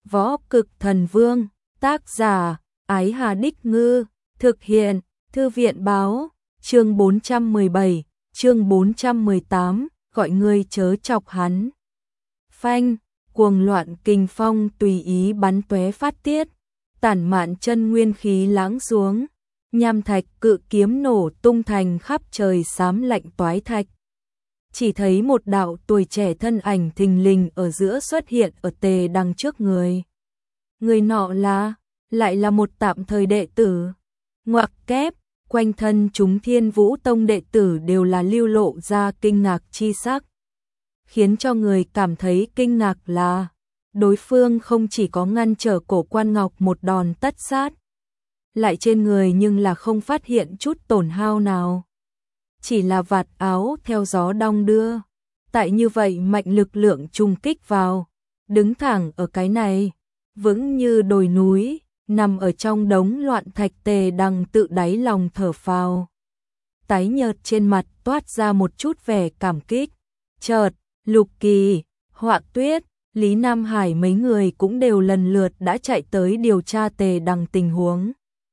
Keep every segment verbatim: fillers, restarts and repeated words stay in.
Võ Cực Thần Vương, tác giả, Ái Hà Đích Ngư, thực hiện, Thư viện báo, chương bốn trăm mười bảy, chương bốn trăm mười tám, gọi ngươi chớ chọc hắn. Phanh, cuồng loạn kình phong tùy ý bắn tóe phát tiết, tản mạn chân nguyên khí lãng xuống, nham thạch cự kiếm nổ tung thành khắp trời xám lạnh toái thạch. Chỉ thấy một đạo tuổi trẻ thân ảnh thình lình ở giữa xuất hiện ở Tề Đằng trước người. Người nọ là, lại là một tạm thời đệ tử. Ngoặc kép, quanh thân chúng Thiên Vũ Tông đệ tử đều là lưu lộ ra kinh ngạc chi sắc. Khiến cho người cảm thấy kinh ngạc là, đối phương không chỉ có ngăn trở Cổ Quan Ngọc một đòn tất sát, lại trên người nhưng là không phát hiện chút tổn hao nào. Chỉ là vạt áo theo gió đong đưa. Tại như vậy mạnh lực lượng trùng kích vào, đứng thẳng ở cái này, vững như đồi núi, nằm ở trong đống loạn thạch. Tề Đằng tự đáy lòng thở phào. Tái nhợt trên mặt toát ra một chút vẻ cảm kích. Chợt, Lục Kỳ, Họa Tuyết, Lý Nam Hải mấy người cũng đều lần lượt đã chạy tới điều tra Tề Đằng tình huống.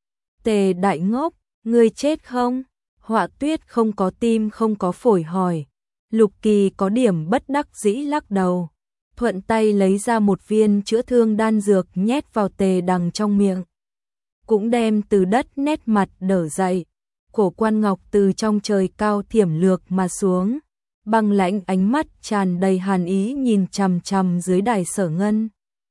Tề đại ngốc, ngươi chết không? Họa Tuyết không có tim không có phổi hỏi. Lục Kỳ có điểm bất đắc dĩ lắc đầu, thuận tay lấy ra một viên chữa thương đan dược nhét vào Tề Đằng trong miệng. Cũng đem từ đất nét mặt đỡ dậy. Cổ Quan Ngọc từ trong trời cao thiểm lược mà xuống, băng lãnh ánh mắt tràn đầy hàn ý nhìn chằm chằm dưới đài Sở Ngân.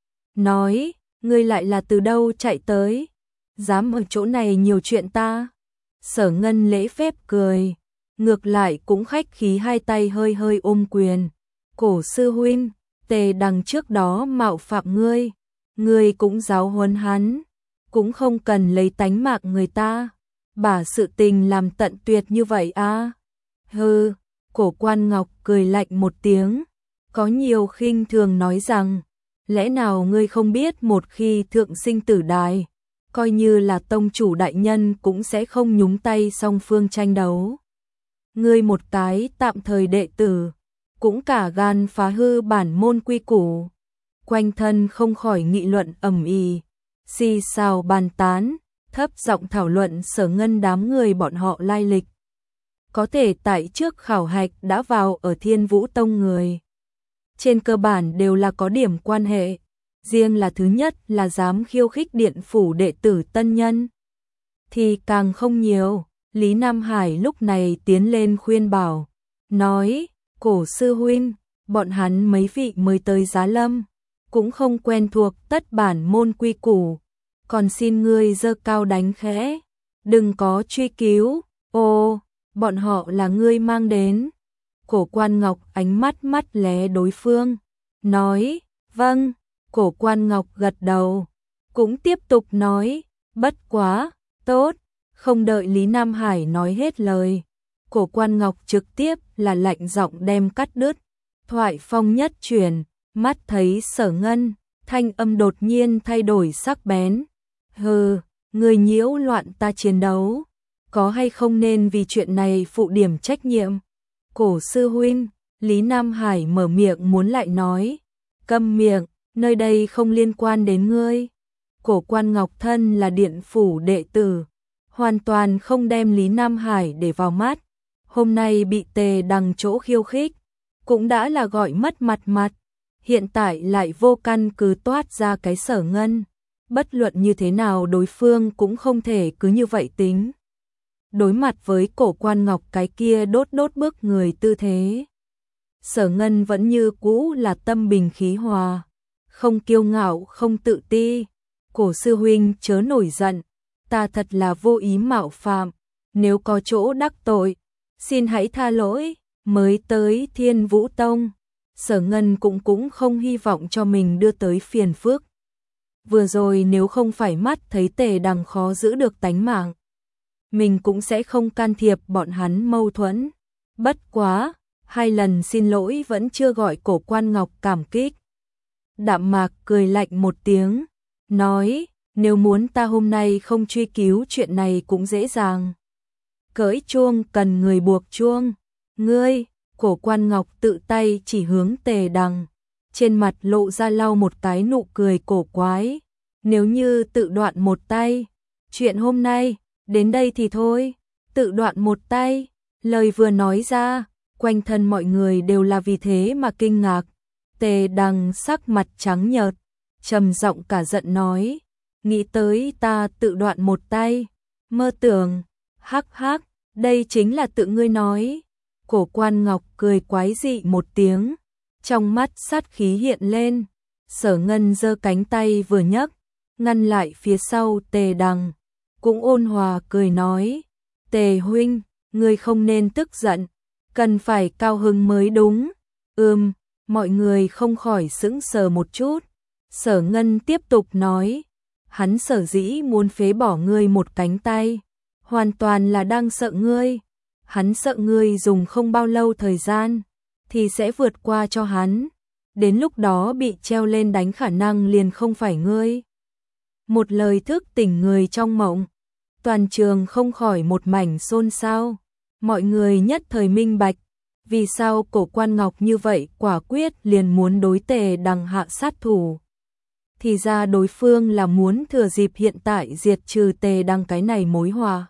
Nói, ngươi lại là từ đâu chạy tới? Dám ở chỗ này nhiều chuyện ta? Sở Ngân lễ phép cười, ngược lại cũng khách khí hai tay hơi hơi ôm quyền. Cổ sư huynh, Tề Đằng trước đó mạo phạm ngươi, ngươi cũng giáo huấn hắn, cũng không cần lấy tánh mạng người ta, bả sự tình làm tận tuyệt như vậy à? Hừ, Cổ Quan Ngọc cười lạnh một tiếng, có nhiều khinh thường nói rằng, lẽ nào ngươi không biết một khi thượng sinh tử đài, coi như là tông chủ đại nhân cũng sẽ không nhúng tay song phương tranh đấu. Ngươi một cái tạm thời đệ tử, cũng cả gan phá hư bản môn quy củ. Quanh thân không khỏi nghị luận ầm ĩ, xì xào bàn tán, thấp giọng thảo luận Sở Ngân đám người bọn họ lai lịch. Có thể tại trước khảo hạch đã vào ở Thiên Vũ Tông người, trên cơ bản đều là có điểm quan hệ. Riêng là thứ nhất là dám khiêu khích điện phủ đệ tử tân nhân thì càng không nhiều. Lý Nam Hải lúc này tiến lên khuyên bảo, nói, Cổ sư huynh, bọn hắn mấy vị mới tới Giá Lâm, cũng không quen thuộc tất bản môn quy củ, còn xin ngươi giơ cao đánh khẽ, đừng có truy cứu. Ô, bọn họ là ngươi mang đến. Cổ Quan Ngọc ánh mắt mắt lé đối phương, nói, vâng. Cổ Quan Ngọc gật đầu, cũng tiếp tục nói, bất quá, tốt. Không đợi Lý Nam Hải nói hết lời, Cổ Quan Ngọc trực tiếp là lạnh giọng đem cắt đứt. Thoại phong nhất chuyển, mắt thấy Sở Ngân, thanh âm đột nhiên thay đổi sắc bén. Hừ, người nhiễu loạn ta chiến đấu, có hay không nên vì chuyện này phụ điểm trách nhiệm? Cổ sư huynh, Lý Nam Hải mở miệng muốn lại nói, câm miệng, nơi đây không liên quan đến ngươi. Cổ Quan Ngọc thân là điện phủ đệ tử, hoàn toàn không đem Lý Nam Hải để vào mắt. Hôm nay bị Tề Đằng chỗ khiêu khích, cũng đã là gọi mất mặt mặt. Hiện tại lại vô căn cứ toát ra cái Sở Ngân. Bất luận như thế nào đối phương cũng không thể cứ như vậy tính. Đối mặt với Cổ Quan Ngọc cái kia đốt đốt bức người tư thế, Sở Ngân vẫn như cũ là tâm bình khí hòa, không kiêu ngạo không tự ti. Cổ sư huynh chớ nổi giận, ta thật là vô ý mạo phạm, nếu có chỗ đắc tội, xin hãy tha lỗi. Mới tới Thiên Vũ Tông, Sở Ngân cũng cũng không hy vọng cho mình đưa tới phiền phức. Vừa rồi nếu không phải mắt thấy Tề Đằng khó giữ được tánh mạng, mình cũng sẽ không can thiệp bọn hắn mâu thuẫn. Bất quá, hai lần xin lỗi vẫn chưa gọi Cổ Quan Ngọc cảm kích. Đạm Mạc cười lạnh một tiếng, nói, nếu muốn ta hôm nay không truy cứu chuyện này cũng dễ dàng. Cởi chuông cần người buộc chuông. Ngươi, Cổ Quan Ngọc tự tay chỉ hướng Tề Đằng, trên mặt lộ ra lau một cái nụ cười cổ quái. Nếu như tự đoạn một tay, chuyện hôm nay, đến đây thì thôi, tự đoạn một tay, lời vừa nói ra, quanh thân mọi người đều là vì thế mà kinh ngạc. Tề Đằng sắc mặt trắng nhợt, trầm giọng cả giận nói, nghĩ tới ta tự đoạn một tay, mơ tưởng, hắc hắc, đây chính là tự ngươi nói. Cổ Quan Ngọc cười quái dị một tiếng, trong mắt sát khí hiện lên, Sở Ngân giơ cánh tay vừa nhấc, ngăn lại phía sau Tề Đằng, cũng ôn hòa cười nói, Tề huynh, ngươi không nên tức giận, cần phải cao hứng mới đúng. Ừm, mọi người không khỏi sững sờ một chút. Sở Ngân tiếp tục nói, hắn sở dĩ muốn phế bỏ ngươi một cánh tay, hoàn toàn là đang sợ ngươi. Hắn sợ ngươi dùng không bao lâu thời gian, thì sẽ vượt qua cho hắn. Đến lúc đó bị treo lên đánh khả năng liền không phải ngươi. Một lời thức tỉnh người trong mộng. Toàn trường không khỏi một mảnh xôn xao. Mọi người nhất thời minh bạch. Vì sao Cổ Quan Ngọc như vậy quả quyết liền muốn đối Tề Đằng hạ sát thủ. Thì ra đối phương là muốn thừa dịp hiện tại diệt trừ Tề Đằng cái này mối hòa.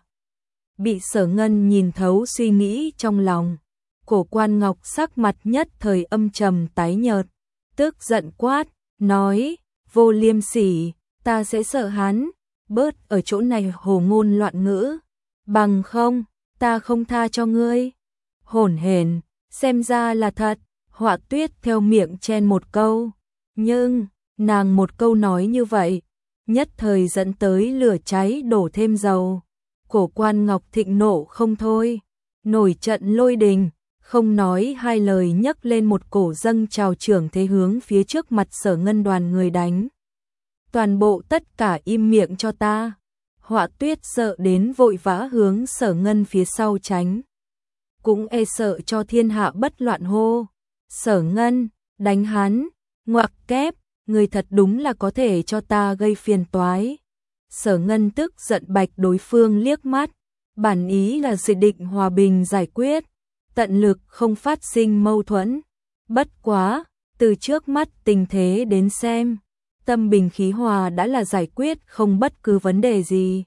Bị Sở Ngân nhìn thấu suy nghĩ trong lòng. Cổ Quan Ngọc sắc mặt nhất thời âm trầm tái nhợt, tức giận quát, nói, vô liêm sỉ, ta sẽ sợ hắn, bớt ở chỗ này hồ ngôn loạn ngữ, bằng không, ta không tha cho ngươi. Hỗn hển, xem ra là thật. Họa Tuyết theo miệng chen một câu, nhưng nàng một câu nói như vậy, nhất thời dẫn tới lửa cháy đổ thêm dầu. Cổ Quan Ngọc thịnh nộ không thôi, nổi trận lôi đình, không nói hai lời nhấc lên một cổ dâng trào trưởng thế hướng phía trước mặt Sở Ngân đoàn người đánh. Toàn bộ tất cả im miệng cho ta. Họa Tuyết sợ đến vội vã hướng Sở Ngân phía sau tránh. Cũng e sợ cho thiên hạ bất loạn hô. Sở Ngân, đánh hắn, ngoặc kép, người thật đúng là có thể cho ta gây phiền toái. Sở Ngân tức giận bạch đối phương liếc mắt, bản ý là dự định hòa bình giải quyết, tận lực không phát sinh mâu thuẫn. Bất quá, từ trước mắt tình thế đến xem, tâm bình khí hòa đã là giải quyết không bất cứ vấn đề gì.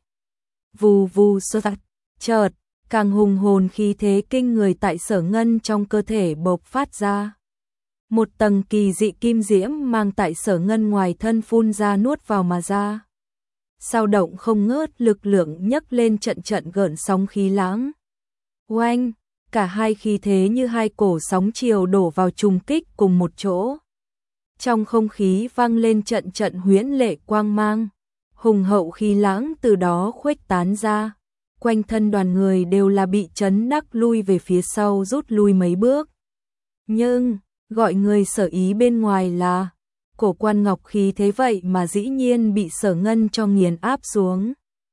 Vù vù sơ sạch, chợt, càng hùng hồn khí thế kinh người tại Sở Ngân trong cơ thể bộc phát ra. Một tầng kỳ dị kim diễm mang tại Sở Ngân ngoài thân phun ra nuốt vào mà ra. Sao động không ngớt, lực lượng nhấc lên trận trận gợn sóng khí lãng. Oanh, cả hai khí thế như hai cổ sóng chiều đổ vào trùng kích cùng một chỗ. Trong không khí vang lên trận trận huyễn lệ quang mang, hùng hậu khí lãng từ đó khuếch tán ra. Quanh thân đoàn người đều là bị chấn đắc lui về phía sau, rút lui mấy bước. Nhưng, gọi người sở ý bên ngoài là Cổ Quan Ngọc khí thế vậy mà dĩ nhiên bị Sở Ngân cho nghiền áp xuống.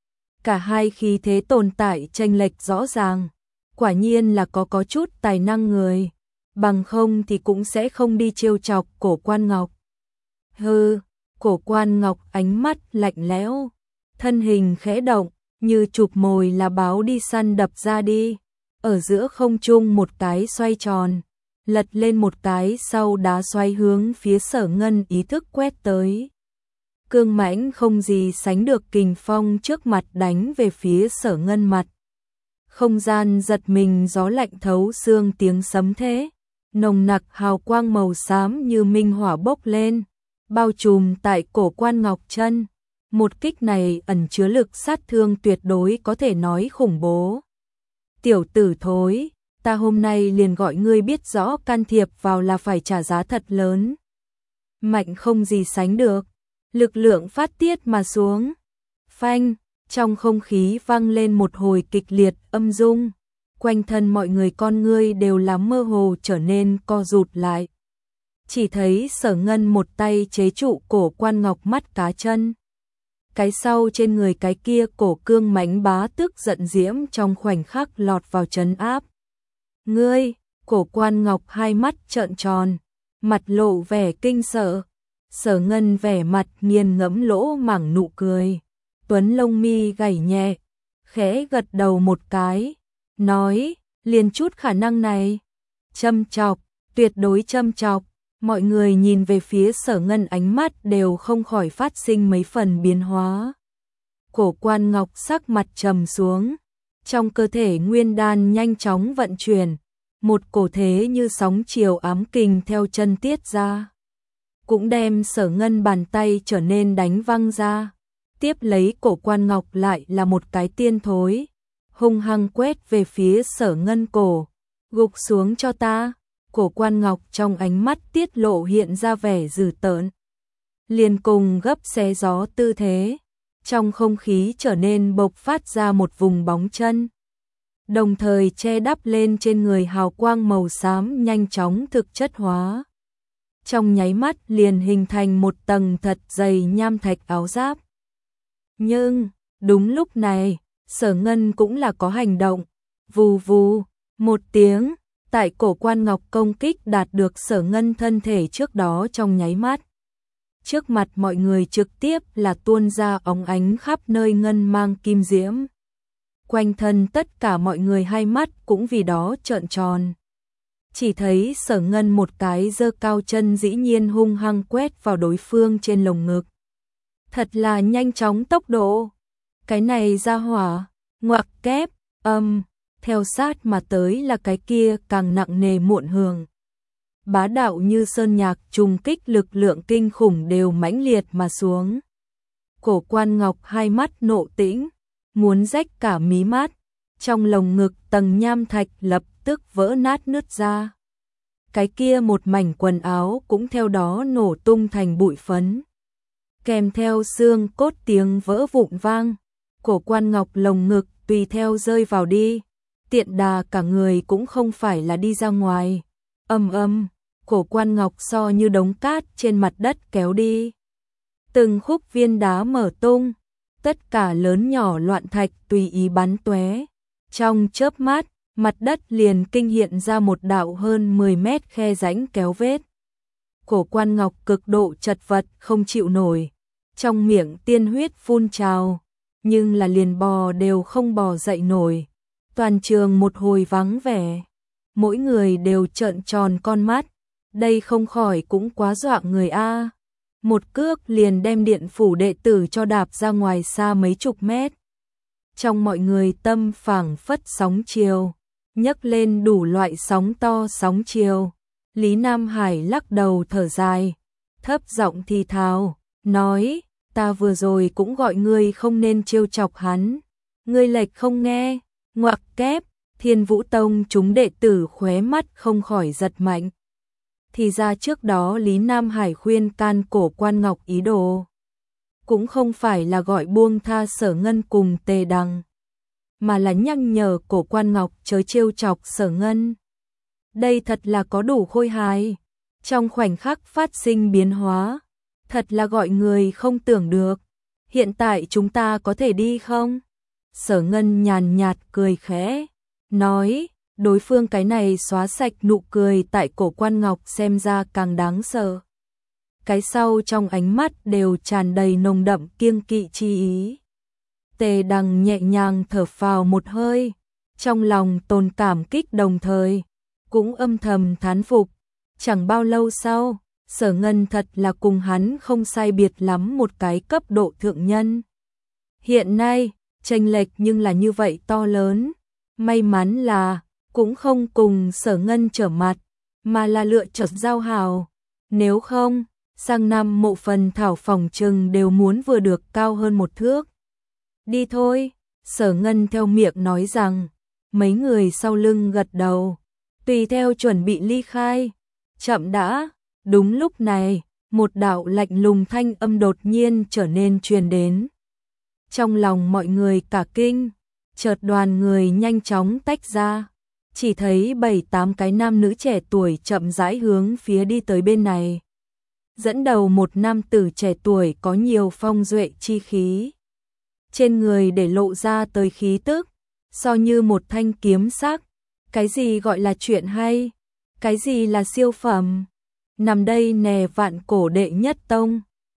Cả hai khí thế tồn tại chênh lệch rõ ràng, quả nhiên là có có chút tài năng người, bằng không thì cũng sẽ không đi trêu chọc Cổ Quan Ngọc. Hừ, Cổ Quan Ngọc ánh mắt lạnh lẽo, thân hình khẽ động, như chụp mồi là báo đi săn đập ra đi, ở giữa không trung một cái xoay tròn, lật lên một cái sau đá xoay hướng phía Sở Ngân ý thức quét tới. Cương mãnh không gì sánh được kình phong trước mặt đánh về phía Sở Ngân mặt. Không gian giật mình, gió lạnh thấu xương, tiếng sấm thế, nồng nặc hào quang màu xám như minh hỏa bốc lên, bao trùm tại Cổ Quan Ngọc chân. Một kích này ẩn chứa lực sát thương tuyệt đối có thể nói khủng bố. Tiểu tử thối, ta hôm nay liền gọi ngươi biết rõ can thiệp vào là phải trả giá thật lớn. Mạnh không gì sánh được, lực lượng phát tiết mà xuống. Phanh, trong không khí vang lên một hồi kịch liệt âm dung, quanh thân mọi người con ngươi đều là mơ hồ trở nên co rụt lại. Chỉ thấy Sở Ngân một tay chế trụ Cổ Quan Ngọc mắt cá chân. Cái sau trên người cái kia cổ cương mãnh bá tức giận diễm trong khoảnh khắc lọt vào trấn áp. Ngươi, Cổ Quan Ngọc hai mắt trợn tròn, mặt lộ vẻ kinh sợ. Sở Ngân vẻ mặt nghiền ngẫm lỗ mảng nụ cười, tuấn lông mi gảy nhẹ, khẽ gật đầu một cái, nói, liền chút khả năng này, châm chọc, tuyệt đối châm chọc. Mọi người nhìn về phía Sở Ngân ánh mắt đều không khỏi phát sinh mấy phần biến hóa. Cổ Quan Ngọc sắc mặt trầm xuống, trong cơ thể nguyên đan nhanh chóng vận chuyển, một cổ thế như sóng chiều ám kình theo chân tiết ra, cũng đem Sở Ngân bàn tay trở nên đánh văng ra. Tiếp lấy Cổ Quan Ngọc lại là một cái tiên thối, hung hăng quét về phía Sở Ngân cổ, gục xuống cho ta. Cổ Quan Ngọc trong ánh mắt tiết lộ hiện ra vẻ dữ tợn, liền cùng gấp xé gió tư thế, trong không khí trở nên bộc phát ra một vùng bóng chân, đồng thời che đắp lên trên người hào quang màu xám nhanh chóng thực chất hóa. Trong nháy mắt liền hình thành một tầng thật dày nham thạch áo giáp. Nhưng, đúng lúc này, Sở Ngân cũng là có hành động, vù vù, một tiếng, tại Cổ Quan Ngọc công kích đạt được Sở Ngân thân thể trước đó trong nháy mắt. Trước mặt mọi người trực tiếp là tuôn ra óng ánh khắp nơi ngân mang kim diễm. Quanh thân tất cả mọi người hai mắt cũng vì đó trợn tròn. Chỉ thấy Sở Ngân một cái giơ cao chân dĩ nhiên hung hăng quét vào đối phương trên lồng ngực. Thật là nhanh chóng tốc độ. Cái này ra hỏa, ngoặc kép, âm, theo sát mà tới là cái kia càng nặng nề muộn hường. Bá đạo như sơn nhạc trùng kích lực lượng kinh khủng đều mãnh liệt mà xuống. Cổ Quan Ngọc hai mắt nộ tĩnh, muốn rách cả mí mắt, trong lồng ngực tầng nham thạch lập tức vỡ nát nứt ra. Cái kia một mảnh quần áo cũng theo đó nổ tung thành bụi phấn. Kèm theo xương cốt tiếng vỡ vụn vang, Cổ Quan Ngọc lồng ngực tùy theo rơi vào đi, tiện đà cả người cũng không phải là đi ra ngoài. Âm âm, Cổ Quan Ngọc so như đống cát trên mặt đất kéo đi. Từng khúc viên đá mở tung, tất cả lớn nhỏ loạn thạch tùy ý bắn tóe. Trong chớp mắt, mặt đất liền kinh hiện ra một đạo hơn mười mét khe rãnh kéo vết. Cổ Quan Ngọc cực độ chật vật không chịu nổi, trong miệng tiên huyết phun trào, nhưng là liền bò đều không bò dậy nổi. Toàn trường một hồi vắng vẻ, mỗi người đều trợn tròn con mắt, đây không khỏi cũng quá dọa người a. Một cước liền đem điện phủ đệ tử cho đạp ra ngoài xa mấy chục mét. Trong mọi người tâm phảng phất sóng chiều, nhấc lên đủ loại sóng to sóng chiều. Lý Nam Hải lắc đầu thở dài, thấp giọng thì thào, nói, ta vừa rồi cũng gọi ngươi không nên trêu chọc hắn. Ngươi lệch không nghe, ngoặc kép, Thiên Vũ Tông chúng đệ tử khóe mắt không khỏi giật mạnh. Thì ra trước đó Lý Nam Hải khuyên can Cổ Quan Ngọc ý đồ, cũng không phải là gọi buông tha Sở Ngân cùng Tề Đằng, mà là nhắc nhở Cổ Quan Ngọc chớ trêu chọc Sở Ngân. Đây thật là có đủ khôi hài, trong khoảnh khắc phát sinh biến hóa, thật là gọi người không tưởng được. Hiện tại chúng ta có thể đi không? Sở Ngân nhàn nhạt cười khẽ, nói, đối phương cái này xóa sạch nụ cười tại Cổ Quan Ngọc xem ra càng đáng sợ. Cái sau trong ánh mắt đều tràn đầy nồng đậm kiêng kỵ chi ý. Tề Đằng nhẹ nhàng thở phào một hơi, trong lòng tồn cảm kích đồng thời, cũng âm thầm thán phục. Chẳng bao lâu sau, Sở Ngân thật là cùng hắn không sai biệt lắm một cái cấp độ thượng nhân. Hiện nay, chênh lệch nhưng là như vậy to lớn. May mắn là, cũng không cùng Sở Ngân trở mặt, mà là lựa chọn giao hảo. Nếu không, sang năm Mộ Phần Thảo phòng trừng đều muốn vừa được cao hơn một thước. Đi thôi, Sở Ngân theo miệng nói rằng, mấy người sau lưng gật đầu, tùy theo chuẩn bị ly khai. Chậm đã, đúng lúc này, một đạo lạnh lùng thanh âm đột nhiên trở nên truyền đến. Trong lòng mọi người cả kinh, chợt đoàn người nhanh chóng tách ra, chỉ thấy bảy tám cái nam nữ trẻ tuổi chậm rãi hướng phía đi tới bên này. Dẫn đầu một nam tử trẻ tuổi có nhiều phong duệ chi khí. Trên người để lộ ra tới khí tức, so như một thanh kiếm sắc. Cái gì gọi là chuyện hay? Cái gì là siêu phẩm? Nằm đây nè vạn cổ đệ nhất tông.